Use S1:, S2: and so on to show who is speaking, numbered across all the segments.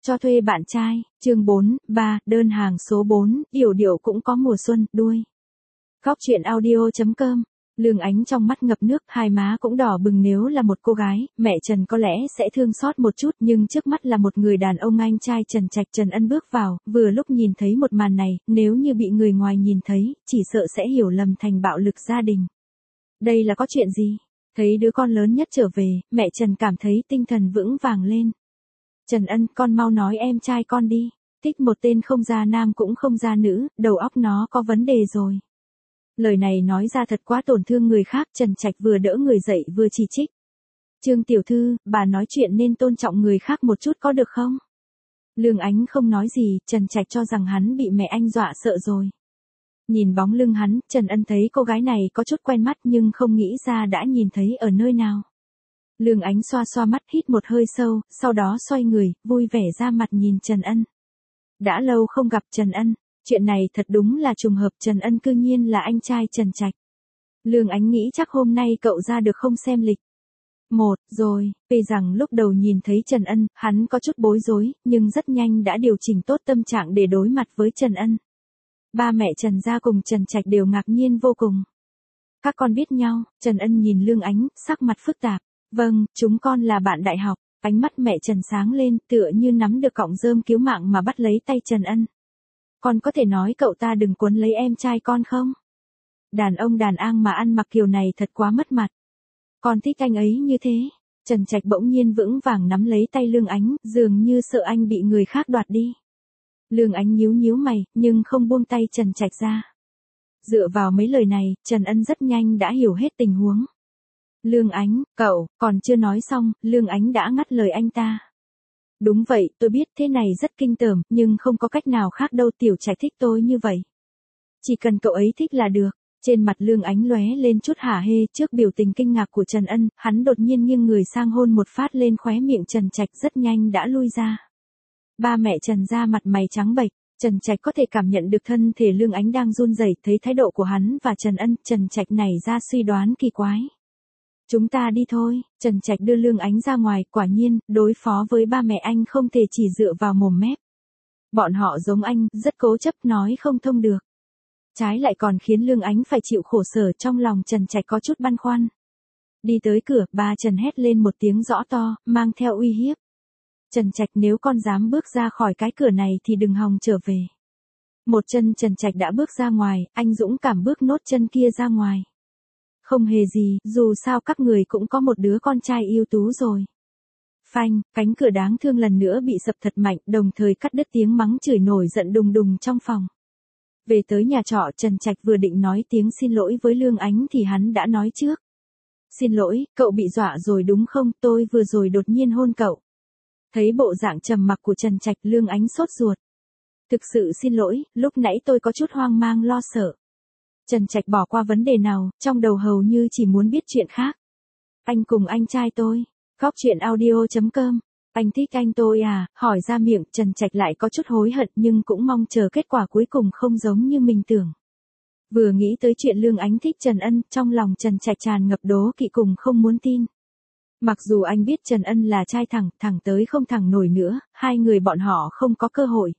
S1: Cho thuê bạn trai, chương 4, 3, đơn hàng số 4, yểu điệu cũng có mùa xuân, đuôi. Góc truyện audio.com. Lương Ánh trong mắt ngập nước, hai má cũng đỏ bừng. Nếu là một cô gái, mẹ Trần có lẽ sẽ thương xót một chút, nhưng trước mắt là một người đàn ông anh trai Trần Trạch. Trần Ân bước vào, vừa lúc nhìn thấy một màn này, nếu như bị người ngoài nhìn thấy, chỉ sợ sẽ hiểu lầm thành bạo lực gia đình. Đây là có chuyện gì? Thấy đứa con lớn nhất trở về, mẹ Trần cảm thấy tinh thần vững vàng lên. Trần Ân, con mau nói em trai con đi. Thích một tên không ra nam cũng không ra nữ, đầu óc nó có vấn đề rồi. Lời này nói ra thật quá tổn thương người khác. Trần Trạch vừa đỡ người dậy vừa chỉ trích. Trương tiểu thư, bà nói chuyện nên tôn trọng người khác một chút có được không? Lương Ánh không nói gì. Trần Trạch cho rằng hắn bị mẹ anh dọa sợ rồi. Nhìn bóng lưng hắn, Trần Ân thấy cô gái này có chút quen mắt nhưng không nghĩ ra đã nhìn thấy ở nơi nào. Lương Ánh xoa xoa mắt, hít một hơi sâu, sau đó xoay người, vui vẻ ra mặt nhìn Trần Ân. Đã lâu không gặp Trần Ân, chuyện này thật đúng là trùng hợp. Trần Ân cư nhiên là anh trai Trần Trạch. Lương Ánh nghĩ chắc hôm nay cậu ra được không xem lịch. Rồi, vì rằng lúc đầu nhìn thấy Trần Ân, hắn có chút bối rối, nhưng rất nhanh đã điều chỉnh tốt tâm trạng để đối mặt với Trần Ân. Ba mẹ Trần gia cùng Trần Trạch đều ngạc nhiên vô cùng. Các con biết nhau? Trần Ân nhìn Lương Ánh, sắc mặt phức tạp. Vâng, chúng con là bạn đại học. Ánh mắt mẹ Trần sáng lên, tựa như nắm được cọng rơm cứu mạng mà bắt lấy tay Trần Ân. Con có thể nói cậu ta đừng quấn lấy em trai con không? Đàn ông đàn an mà ăn mặc kiểu này thật quá mất mặt. Con thích anh ấy như thế. Trần Trạch bỗng nhiên vững vàng nắm lấy tay Lương Ánh, dường như sợ anh bị người khác đoạt đi. Lương Ánh nhíu nhíu mày, nhưng không buông tay Trần Trạch ra. Dựa vào mấy lời này, Trần Ân rất nhanh đã hiểu hết tình huống. Lương Ánh, cậu, còn chưa nói xong, Lương Ánh đã ngắt lời anh ta. Đúng vậy, tôi biết thế này rất kinh tởm, nhưng không có cách nào khác đâu. Tiểu Trạch thích tôi như vậy. Chỉ cần cậu ấy thích là được. Trên mặt Lương Ánh lóe lên chút hả hê trước biểu tình kinh ngạc của Trần Ân, hắn đột nhiên nghiêng người sang hôn một phát lên khóe miệng Trần Trạch, rất nhanh đã lui ra. Ba mẹ Trần ra mặt mày trắng bệch. Trần Trạch có thể cảm nhận được thân thể Lương Ánh đang run rẩy, thấy thái độ của hắn và Trần Ân, Trần Trạch nảy ra suy đoán kỳ quái. Chúng ta đi thôi. Trần Trạch đưa Lương Ánh ra ngoài, quả nhiên, đối phó với ba mẹ anh không thể chỉ dựa vào mồm mép. Bọn họ giống anh, rất cố chấp, nói không thông được. Trái lại còn khiến Lương Ánh phải chịu khổ sở. Trong lòng Trần Trạch có chút băn khoăn. Đi tới cửa, ba Trần hét lên một tiếng rõ to, mang theo uy hiếp. Trần Trạch, nếu con dám bước ra khỏi cái cửa này thì đừng hòng trở về. Một chân Trần Trạch đã bước ra ngoài, anh dũng cảm bước nốt chân kia ra ngoài. Không hề gì, dù sao các người cũng có một đứa con trai ưu tú rồi. Phanh, cánh cửa đáng thương lần nữa bị sập thật mạnh, đồng thời cắt đứt tiếng mắng chửi nổi giận đùng đùng trong phòng. Về tới nhà trọ, Trần Trạch vừa định nói tiếng xin lỗi với Lương Ánh thì hắn đã nói trước. Xin lỗi, cậu bị dọa rồi đúng không? Tôi vừa rồi đột nhiên hôn cậu. Thấy bộ dạng trầm mặc của Trần Trạch, Lương Ánh sốt ruột. Thực sự xin lỗi, lúc nãy tôi có chút hoang mang lo sợ. Trần Trạch bỏ qua vấn đề nào, trong đầu hầu như chỉ muốn biết chuyện khác. Anh cùng anh trai tôi. Góc truyện audio.com. Anh thích anh tôi à? Hỏi ra miệng, Trần Trạch lại có chút hối hận nhưng cũng mong chờ kết quả cuối cùng không giống như mình tưởng. Vừa nghĩ tới chuyện Lương Ánh thích Trần Ân, trong lòng Trần Trạch tràn ngập đố kỵ cùng không muốn tin. Mặc dù anh biết Trần Ân là trai thẳng tới không thẳng nổi nữa, hai người bọn họ không có cơ hội.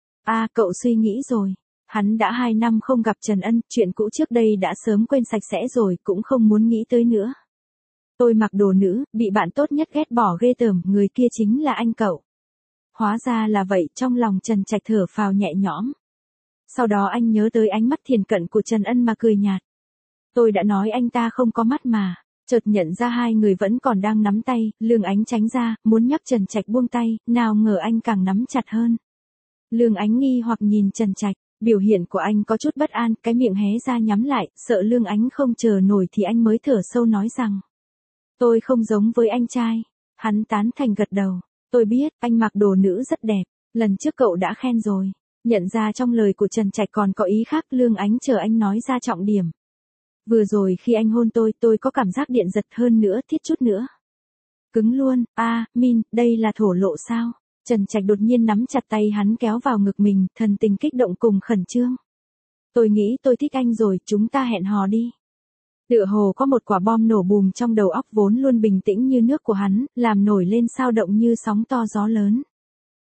S1: Cậu suy nghĩ rồi. Hắn đã 2 năm không gặp Trần Ân, chuyện cũ trước đây đã sớm quên sạch sẽ rồi, cũng không muốn nghĩ tới nữa. Tôi mặc đồ nữ, bị bạn tốt nhất ghét bỏ ghê tởm, người kia chính là anh cậu. Hóa ra là vậy, trong lòng Trần Trạch thở phào nhẹ nhõm. Sau đó anh nhớ tới ánh mắt thiền cận của Trần Ân mà cười nhạt. Tôi đã nói anh ta không có mắt mà. Chợt nhận ra hai người vẫn còn đang nắm tay, Lương Ánh tránh ra, muốn nhắc Trần Trạch buông tay, nào ngờ anh càng nắm chặt hơn. Lương Ánh nghi hoặc nhìn Trần Trạch, biểu hiện của anh có chút bất an, cái miệng hé ra nhắm lại, sợ Lương Ánh không chờ nổi thì anh mới thở sâu nói rằng. Tôi không giống với anh trai. Hắn tán thành gật đầu. Tôi biết, anh mặc đồ nữ rất đẹp, lần trước cậu đã khen rồi. Nhận ra trong lời của Trần Trạch còn có ý khác, Lương Ánh chờ anh nói ra trọng điểm. Vừa rồi khi anh hôn tôi có cảm giác điện giật hơn nữa, thiết chút nữa. Cứng luôn, Min, đây là thổ lộ sao? Trần Trạch đột nhiên nắm chặt tay hắn kéo vào ngực mình, thần tình kích động cùng khẩn trương. Tôi nghĩ tôi thích anh rồi, chúng ta hẹn hò đi. Tựa hồ có một quả bom nổ bùm trong đầu óc vốn luôn bình tĩnh như nước của hắn, làm nổi lên sao động như sóng to gió lớn.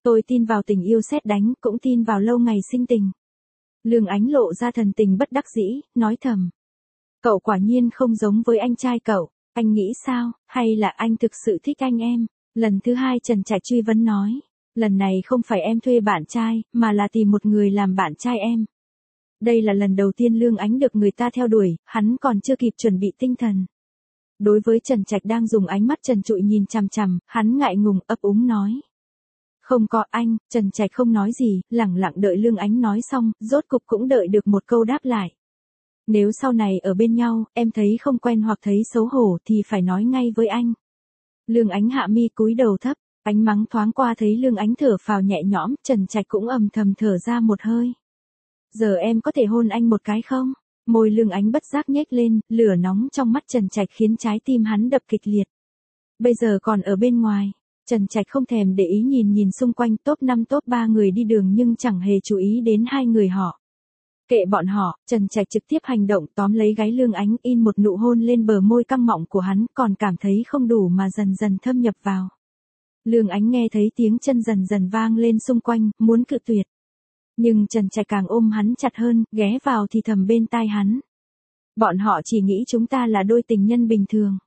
S1: Tôi tin vào tình yêu sét đánh, cũng tin vào lâu ngày sinh tình. Lương Ánh lộ ra thần tình bất đắc dĩ, nói thầm. Cậu quả nhiên không giống với anh trai cậu, anh nghĩ sao, hay là anh thực sự thích anh em? Lần thứ hai Trần Trạch truy vấn nói. Lần này không phải em thuê bạn trai, mà là tìm một người làm bạn trai em. Đây là lần đầu tiên Lương Ánh được người ta theo đuổi, hắn còn chưa kịp chuẩn bị tinh thần. Đối với Trần Trạch đang dùng ánh mắt trần trụi nhìn chằm chằm, hắn ngại ngùng ấp úng nói. Không có anh, Trần Trạch không nói gì, lẳng lặng đợi Lương Ánh nói xong, rốt cục cũng đợi được một câu đáp lại. Nếu sau này ở bên nhau, em thấy không quen hoặc thấy xấu hổ thì phải nói ngay với anh. Lương Ánh hạ mi cúi đầu thấp, ánh mắng thoáng qua thấy Lương Ánh thở phào nhẹ nhõm, Trần Trạch cũng âm thầm thở ra một hơi. Giờ em có thể hôn anh một cái không? Môi Lương Ánh bất giác nhếch lên, lửa nóng trong mắt Trần Trạch khiến trái tim hắn đập kịch liệt. Bây giờ còn ở bên ngoài, Trần Trạch không thèm để ý nhìn xung quanh top 5 top 3 người đi đường nhưng chẳng hề chú ý đến hai người họ. Kệ bọn họ, Trần Trạch trực tiếp hành động tóm lấy gáy Lương Ánh in một nụ hôn lên bờ môi căng mọng của hắn còn cảm thấy không đủ mà dần dần thâm nhập vào. Lương Ánh nghe thấy tiếng chân dần dần vang lên xung quanh, muốn cự tuyệt. Nhưng Trần Trạch càng ôm hắn chặt hơn, ghé vào thì thầm bên tai hắn. Bọn họ chỉ nghĩ chúng ta là đôi tình nhân bình thường.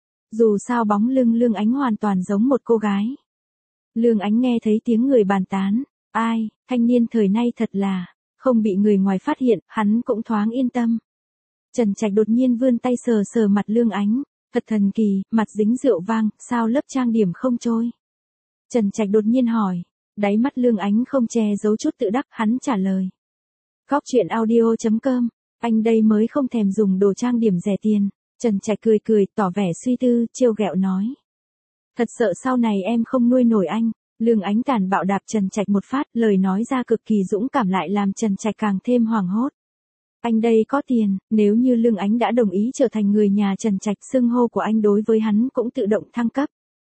S1: Dù sao bóng lưng Lương Ánh hoàn toàn giống một cô gái. Lương Ánh nghe thấy tiếng người bàn tán. Ai, thanh niên thời nay thật là, không bị người ngoài phát hiện, hắn cũng thoáng yên tâm. Trần Trạch đột nhiên vươn tay sờ sờ mặt Lương Ánh. Thật thần kỳ, mặt dính rượu vang, sao lớp trang điểm không trôi? Trần Trạch đột nhiên hỏi. Đáy mắt Lương Ánh không che giấu chút tự đắc, hắn trả lời. Góc truyện audio.com, anh đây mới không thèm dùng đồ trang điểm rẻ tiền. Trần Trạch cười cười, tỏ vẻ suy tư, trêu ghẹo nói. Thật sợ sau này em không nuôi nổi anh. Lương Ánh tàn bạo đạp Trần Trạch một phát, lời nói ra cực kỳ dũng cảm lại làm Trần Trạch càng thêm hoảng hốt. Anh đây có tiền, nếu như Lương Ánh đã đồng ý trở thành người nhà Trần Trạch, xưng hô của anh đối với hắn cũng tự động thăng cấp.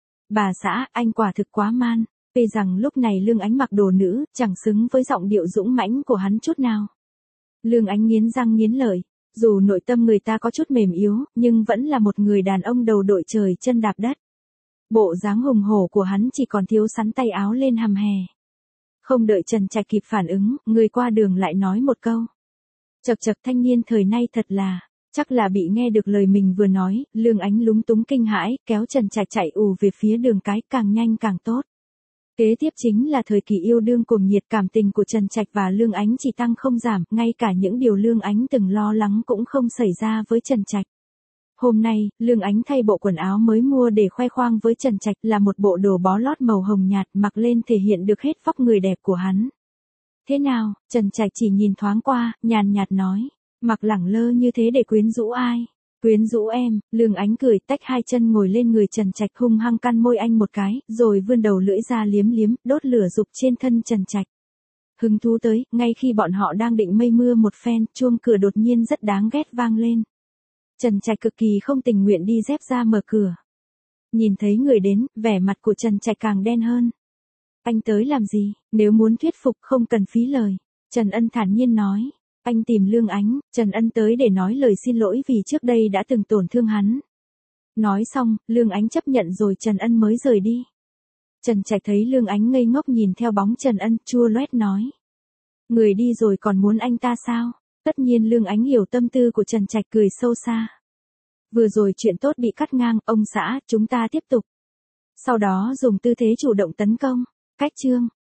S1: Bà xã, anh quả thực quá man. Vì rằng lúc này Lương Ánh mặc đồ nữ, chẳng xứng với giọng điệu dũng mãnh của hắn chút nào. Lương Ánh nghiến răng nghiến lợi, dù nội tâm người ta có chút mềm yếu, nhưng vẫn là một người đàn ông đầu đội trời chân đạp đất. Bộ dáng hùng hổ của hắn chỉ còn thiếu sắn tay áo lên hầm hè. Không đợi Trần Trạch kịp phản ứng, người qua đường lại nói một câu. Chậc chậc, thanh niên thời nay thật là, chắc là bị nghe được lời mình vừa nói, Lương Ánh lúng túng kinh hãi, kéo Trần Trạch chạy ù về phía đường cái, càng nhanh càng tốt. Kế tiếp chính là thời kỳ yêu đương cuồng nhiệt, cảm tình của Trần Trạch và Lương Ánh chỉ tăng không giảm, ngay cả những điều Lương Ánh từng lo lắng cũng không xảy ra với Trần Trạch. Hôm nay, Lương Ánh thay bộ quần áo mới mua để khoe khoang với Trần Trạch, là một bộ đồ bó lót màu hồng nhạt, mặc lên thể hiện được hết vóc người đẹp của hắn. Thế nào? Trần Trạch chỉ nhìn thoáng qua, nhàn nhạt nói, mặc lẳng lơ như thế để quyến rũ ai? Quyến rũ em. Lương Ánh cười, tách hai chân ngồi lên người Trần Trạch, hung hăng căn môi anh một cái, rồi vươn đầu lưỡi ra liếm liếm, đốt lửa dục trên thân Trần Trạch. Hứng thú tới, ngay khi bọn họ đang định mây mưa một phen, chuông cửa đột nhiên rất đáng ghét vang lên. Trần Trạch cực kỳ không tình nguyện đi dép ra mở cửa. Nhìn thấy người đến, vẻ mặt của Trần Trạch càng đen hơn. Anh tới làm gì? Nếu muốn thuyết phục không cần phí lời. Trần Ân thản nhiên nói. Anh tìm Lương Ánh. Trần Ân tới để nói lời xin lỗi vì trước đây đã từng tổn thương hắn. Nói xong, Lương Ánh chấp nhận rồi Trần Ân mới rời đi. Trần Trạch thấy Lương Ánh ngây ngốc nhìn theo bóng Trần Ân, chua loét nói. Người đi rồi còn muốn anh ta sao? Tất nhiên Lương Ánh hiểu tâm tư của Trần Trạch, cười sâu xa. Vừa rồi chuyện tốt bị cắt ngang, ông xã, chúng ta tiếp tục. Sau đó dùng tư thế chủ động tấn công. Cách chương.